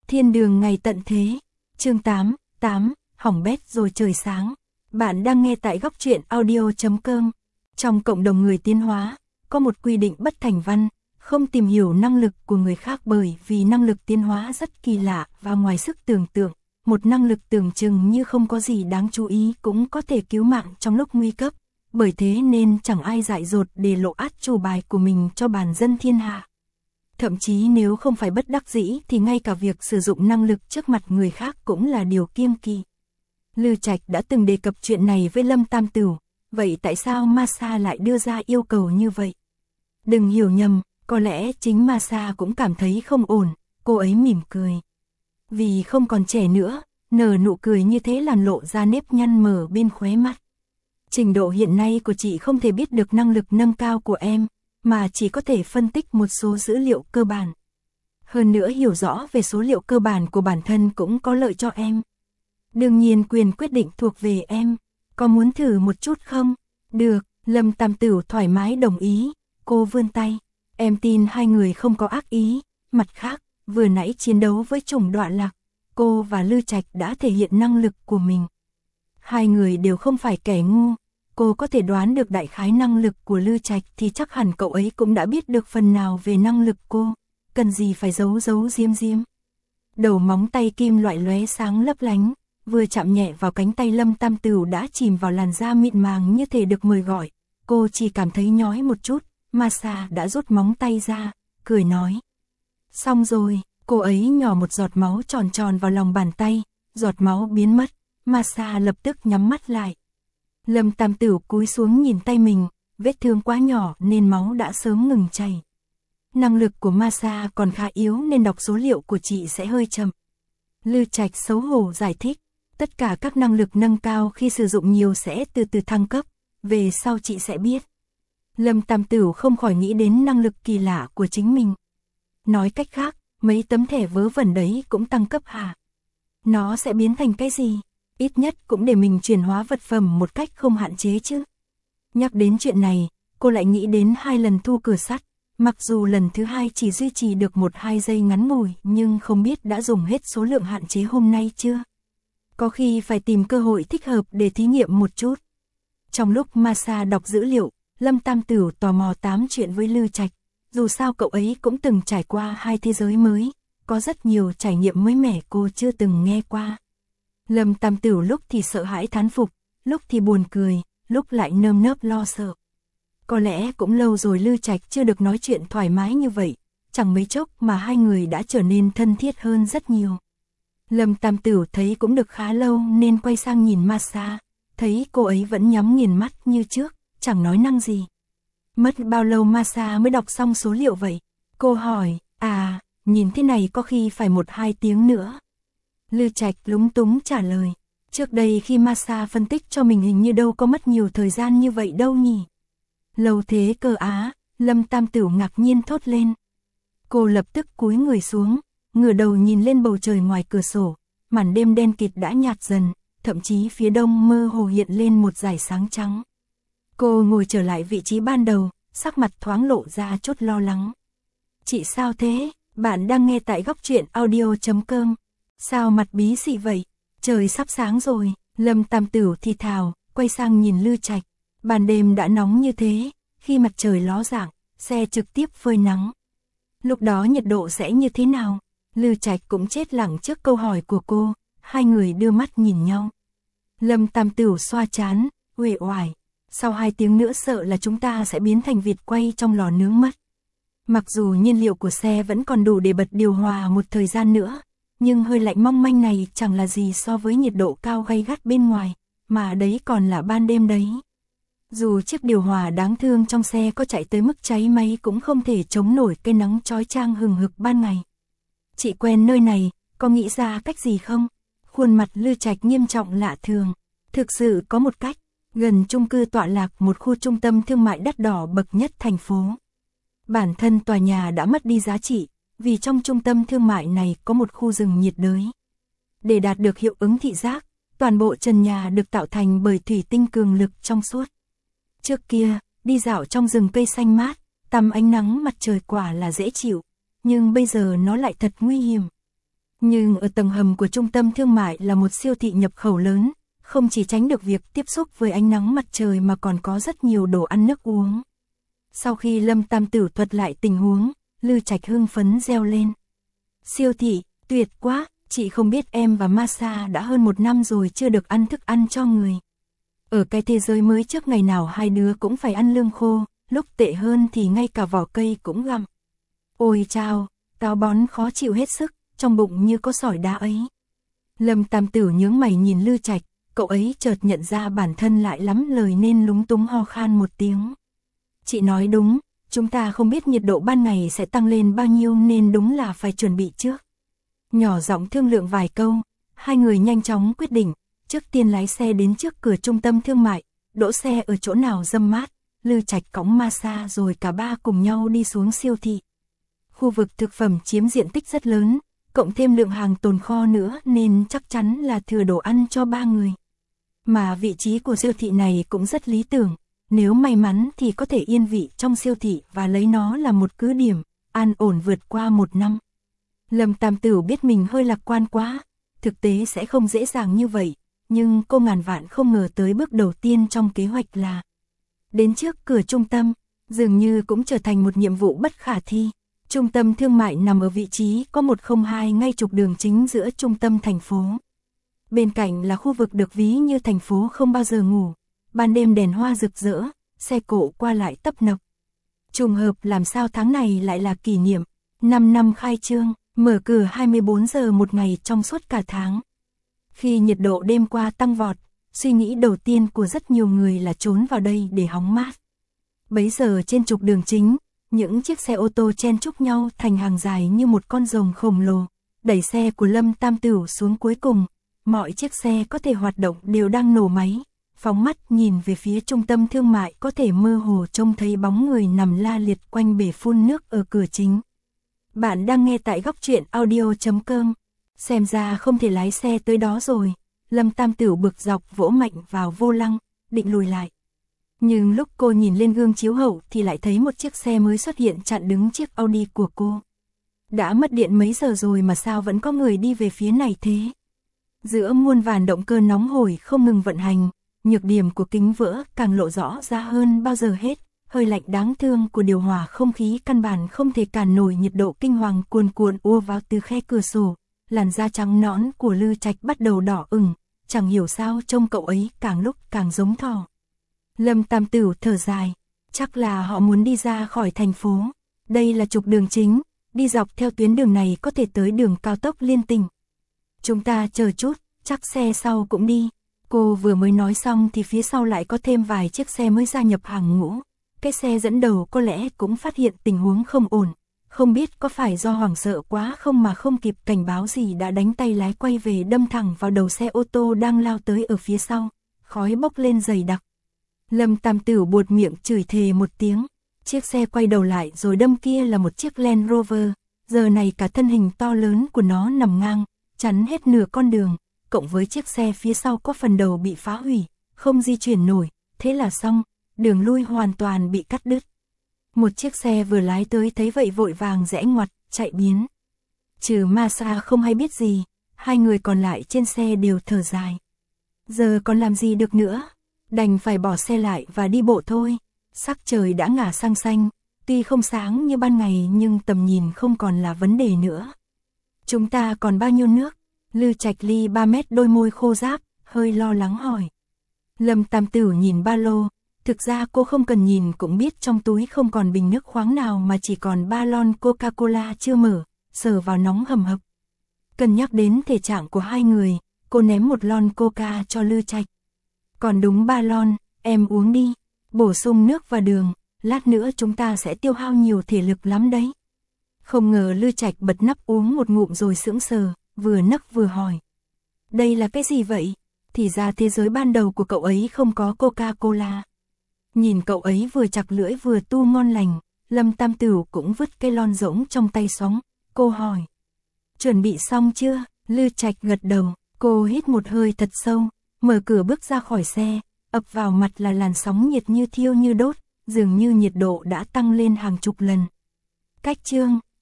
Thiên đường ngày tận thế. Chương 8, hỏng bét rồi trời sáng. Bạn đang nghe tại góc truyện audio.com. Trong cộng đồng người tiến hóa, có một quy định bất thành văn, không tìm hiểu năng lực của người khác bởi vì năng lực tiến hóa rất kỳ lạ và ngoài sức tưởng tượng. Một năng lực tưởng chừng như không có gì đáng chú ý cũng có thể cứu mạng trong lúc nguy cấp. Bởi thế nên chẳng ai dại dột để lộ át chủ bài của mình cho bản dân thiên hạ. Thậm chí nếu không phải bất đắc dĩ thì ngay cả việc sử dụng năng lực trước mặt người khác cũng là điều kiêng kỵ. Lư Trạch đã từng đề cập chuyện này với Lâm Tam Tửu, vậy tại sao Masa lại đưa ra yêu cầu như vậy? Đừng hiểu nhầm, có lẽ chính Masa cũng cảm thấy không ổn, cô ấy mỉm cười. Vì không còn trẻ nữa, nở nụ cười như thế làm lộ ra nếp nhăn mờ bên khóe mắt. Trình độ hiện nay của chị không thể biết được năng lực nâng cao của em, mà chỉ có thể phân tích một số dữ liệu cơ bản. Hơn nữa hiểu rõ về số liệu cơ bản của bản thân cũng có lợi cho em. Đương nhiên quyền quyết định thuộc về em, có muốn thử một chút không? Được, Lâm Tam Tửu thoải mái đồng ý, cô vươn tay. Em tin hai người không có ác ý, mặt khác, vừa nãy chiến đấu với chủng Đoạn Lạc, cô và Lư Trạch đã thể hiện năng lực của mình. Hai người đều không phải kẻ ngu, cô có thể đoán được đại khái năng lực của Lư Trạch thì chắc hẳn cậu ấy cũng đã biết được phần nào về năng lực cô, cần gì phải giấu diếm. Đầu móng tay kim loại lóe sáng lấp lánh, vừa chạm nhẹ vào cánh tay Lâm Tam Tửu đã chìm vào làn da mịn màng như thể được mời gọi, cô chỉ cảm thấy nhói một chút, Masa đã rút móng tay ra, cười nói. Xong rồi, cô ấy nhỏ một giọt máu tròn vào lòng bàn tay, giọt máu biến mất, Masa lập tức nhắm mắt lại. Lâm Tam Tửu cúi xuống nhìn tay mình, vết thương quá nhỏ nên máu đã sớm ngừng chảy. Năng lực của Masa còn khá yếu nên đọc số liệu của chị sẽ hơi chậm. Lư Trạch xấu hổ giải thích, tất cả các năng lực nâng cao khi sử dụng nhiều sẽ từ từ thăng cấp, về sau chị sẽ biết. Lâm Tam Tửu không khỏi nghĩ đến năng lực kỳ lạ của chính mình. Nói cách khác, mấy tấm thẻ vớ vẩn đấy cũng tăng cấp hả? Nó sẽ biến thành cái gì? Ít nhất cũng để mình chuyển hóa vật phẩm một cách không hạn chế chứ. Nhắc đến chuyện này, cô lại nghĩ đến 2 lần thu cửa sắt, mặc dù lần thứ 2 chỉ duy trì được 1-2 giây ngắn ngủi nhưng không biết đã dùng hết số lượng hạn chế hôm nay chưa. Có khi phải tìm cơ hội thích hợp để thí nghiệm một chút. Trong lúc Masa đọc dữ liệu, Lâm Tam Tửu tò mò tám chuyện với Lư Trạch, dù sao cậu ấy cũng từng trải qua 2 thế giới mới, có rất nhiều trải nghiệm mới mẻ cô chưa từng nghe qua. Lâm Tam Tửu lúc thì sợ hãi thán phục, lúc thì buồn cười, lúc lại nơm nớp lo sợ. Có lẽ cũng lâu rồi Lư Trạch chưa được nói chuyện thoải mái như vậy, chẳng mấy chốc mà hai người đã trở nên thân thiết hơn rất nhiều. Lâm Tam Tửu thấy cũng được khá lâu nên quay sang nhìn Masa, thấy cô ấy vẫn nhắm nghiền mắt như trước, chẳng nói năng gì. Mất bao lâu Masa mới đọc xong số liệu vậy? Cô hỏi, nhìn thế này có khi phải 1-2 tiếng nữa. Lư Trạch lúng túng trả lời, trước đây khi Masa phân tích cho mình hình như đâu có mất nhiều thời gian như vậy đâu nhỉ. Lâu thế cơ á, Lâm Tam Tửu ngạc nhiên thốt lên. Cô lập tức cúi người xuống, ngửa đầu nhìn lên bầu trời ngoài cửa sổ, màn đêm đen kịt đã nhạt dần, thậm chí phía đông mơ hồ hiện lên một dải sáng trắng. Cô ngồi trở lại vị trí ban đầu, sắc mặt thoáng lộ ra chút lo lắng. Chị sao thế? Bạn đang nghe tại góc truyện audio.com. Sao mặt bí xị vậy? Trời sắp sáng rồi, Lâm Tam Tửu thì thào, quay sang nhìn Lư Trạch. Ban đêm đã nóng như thế, khi mặt trời ló dạng, xe trực tiếp phơi nắng. Lúc đó nhiệt độ sẽ như thế nào? Lư Trạch cũng chết lặng trước câu hỏi của cô, hai người đưa mắt nhìn nhau. Lâm Tam Tửu xoa trán, uể oải. Sau 2 tiếng nữa sợ là chúng ta sẽ biến thành vịt quay trong lò nướng mất. Mặc dù nhiên liệu của xe vẫn còn đủ để bật điều hòa một thời gian nữa, nhưng hơi lạnh mong manh này chẳng là gì so với nhiệt độ cao gay gắt bên ngoài, mà đấy còn là ban đêm đấy. Dù chiếc điều hòa đáng thương trong xe có chạy tới mức cháy máy cũng không thể chống nổi cái nắng chói chang hừng hực ban ngày. Chị quen nơi này, có nghĩ ra cách gì không? Khuôn mặt Lư Trạch nghiêm trọng lạ thường. Thực sự có một cách, gần chung cư tọa lạc một khu trung tâm thương mại đắt đỏ bậc nhất thành phố. Bản thân tòa nhà đã mất đi giá trị, vì trong trung tâm thương mại này có một khu rừng nhiệt đới. Để đạt được hiệu ứng thị giác, toàn bộ trần nhà được tạo thành bởi thủy tinh cường lực trong suốt. Trước kia, đi dạo trong rừng cây xanh mát, tắm ánh nắng mặt trời quả là dễ chịu, nhưng bây giờ nó lại thật nguy hiểm. Nhưng ở tầng hầm của trung tâm thương mại là một siêu thị nhập khẩu lớn, không chỉ tránh được việc tiếp xúc với ánh nắng mặt trời mà còn có rất nhiều đồ ăn nước uống. Sau khi Lâm Tam Tử thuật lại tình huống, Lư Trạch hưng phấn reo lên. Siêu thị, tuyệt quá, chị không biết em và Masa đã hơn 1 năm rồi chưa được ăn thức ăn cho người. Ở cái thế giới mới trước ngày nào hai đứa cũng phải ăn lương khô, lúc tệ hơn thì ngay cả vỏ cây cũng gặm. Ôi chao, táo bón khó chịu hết sức, trong bụng như có sỏi đá ấy. Lâm Tam Tử nhướng mày nhìn Lư Trạch, cậu ấy chợt nhận ra bản thân lại lắm lời nên lúng túng ho khan một tiếng. Chị nói đúng, chúng ta không biết nhiệt độ ban ngày sẽ tăng lên bao nhiêu nên đúng là phải chuẩn bị trước. Nhỏ giọng thương lượng vài câu, hai người nhanh chóng quyết định, trước tiên lái xe đến trước cửa trung tâm thương mại, đỗ xe ở chỗ nào râm mát, Lư Trạch cõng Masa rồi cả ba cùng nhau đi xuống siêu thị. Khu vực thực phẩm chiếm diện tích rất lớn, cộng thêm lượng hàng tồn kho nữa nên chắc chắn là thừa đồ ăn cho 3 người. Mà vị trí của siêu thị này cũng rất lý tưởng, nếu may mắn thì có thể yên vị trong siêu thị và lấy nó là một cứ điểm, an ổn vượt qua 1 năm. Lâm Tam Tử biết mình hơi lạc quan quá, thực tế sẽ không dễ dàng như vậy, nhưng cô ngàn vạn không ngờ tới bước đầu tiên trong kế hoạch là đến trước cửa trung tâm, dường như cũng trở thành một nhiệm vụ bất khả thi. Trung tâm thương mại nằm ở vị trí có 102 ngay trục đường chính giữa trung tâm thành phố. Bên cạnh là khu vực được ví như thành phố không bao giờ ngủ, ban đêm đèn hoa rực rỡ, xe cộ qua lại tấp nập. Trùng hợp làm sao tháng này lại là kỷ niệm 5 năm khai trương, mở cửa 24 giờ một ngày trong suốt cả tháng. Khi nhiệt độ đêm qua tăng vọt, suy nghĩ đầu tiên của rất nhiều người là trốn vào đây để hóng mát. Bấy giờ trên trục đường chính, những chiếc xe ô tô chen chúc nhau thành hàng dài như một con rồng khổng lồ, đẩy xe của Lâm Tam Tử xuống cuối cùng, mọi chiếc xe có thể hoạt động đều đang nổ máy, phóng mắt nhìn về phía trung tâm thương mại có thể mơ hồ trông thấy bóng người nằm la liệt quanh bể phun nước ở cửa chính. Bạn đang nghe tại góc truyện audio.com, xem ra không thể lái xe tới đó rồi, Lâm Tam Tử bực dọc vỗ mạnh vào vô lăng, định lùi lại. Nhưng lúc cô nhìn lên gương chiếu hậu thì lại thấy một chiếc xe mới xuất hiện chặn đứng chiếc Audi của cô. Đã mất điện mấy giờ rồi mà sao vẫn có người đi về phía này thế? Giữa muôn vàn động cơ nóng hổi không ngừng vận hành, nhược điểm của kính vỡ càng lộ rõ ra hơn bao giờ hết. Hơi lạnh đáng thương của điều hòa không khí căn bản không thể cản nổi nhiệt độ kinh hoàng cuồn cuộn ùa vào từ khe cửa sổ. Làn da trắng nõn của Lư Trạch bắt đầu đỏ ửng, chẳng hiểu sao trông cậu ấy càng lúc càng giống thỏ. Lâm Tam Tử thở dài, chắc là họ muốn đi ra khỏi thành phố. Đây là trục đường chính, đi dọc theo tuyến đường này có thể tới đường cao tốc liên tỉnh. Chúng ta chờ chút, chắc xe sau cũng đi. Cô vừa mới nói xong thì phía sau lại có thêm vài chiếc xe mới gia nhập hàng ngũ. Cái xe dẫn đầu có lẽ cũng phát hiện tình huống không ổn, không biết có phải do hoảng sợ quá không mà không kịp cảnh báo gì đã đánh tay lái quay về đâm thẳng vào đầu xe ô tô đang lao tới ở phía sau, khói bốc lên dày đặc. Lâm Tam Tử buột miệng chửi thề một tiếng, chiếc xe quay đầu lại rồi đâm kia là một chiếc Land Rover, giờ này cả thân hình to lớn của nó nằm ngang, chắn hết nửa con đường, cộng với chiếc xe phía sau có phần đầu bị phá hủy, không di chuyển nổi, thế là xong, đường lui hoàn toàn bị cắt đứt. Một chiếc xe vừa lái tới thấy vậy vội vàng rẽ ngoặt, chạy biến. Trừ Masa không hay biết gì, hai người còn lại trên xe đều thở dài. Giờ còn làm gì được nữa, đành phải bỏ xe lại và đi bộ thôi. Sắc trời đã ngả sang xanh, tuy không sáng như ban ngày nhưng tầm nhìn không còn là vấn đề nữa. Chúng ta còn bao nhiêu nước? Lư Trạch ly 3 mét đôi môi khô ráp, hơi lo lắng hỏi. Lâm Tam Tử nhìn ba lô, thực ra cô không cần nhìn cũng biết trong túi không còn bình nước khoáng nào mà chỉ còn 3 lon Coca-Cola chưa mở, sờ vào nóng hầm hập. Cân nhắc đến thể trạng của hai người, cô ném một lon Coca cho Lư Trạch. Còn đúng 3 lon, em uống đi, bổ sung nước và đường, lát nữa chúng ta sẽ tiêu hao nhiều thể lực lắm đấy. Không ngờ Lư Trạch bật nắp uống một ngụm rồi sững sờ, vừa nấc vừa hỏi. Đây là cái gì vậy? Thì ra thế giới ban đầu của cậu ấy không có Coca-Cola. Nhìn cậu ấy vừa chặt lưỡi vừa tu ngon lành, Lâm Tam Tử cũng vứt cái lon rỗng trong tay xuống. Cô hỏi. Chuẩn bị xong chưa? Lư Trạch gật đầu, cô hít một hơi thật sâu, mở cửa bước ra khỏi xe, ập vào mặt là làn sóng nhiệt như thiêu như đốt, dường như nhiệt độ đã tăng lên hàng chục lần. Cách chương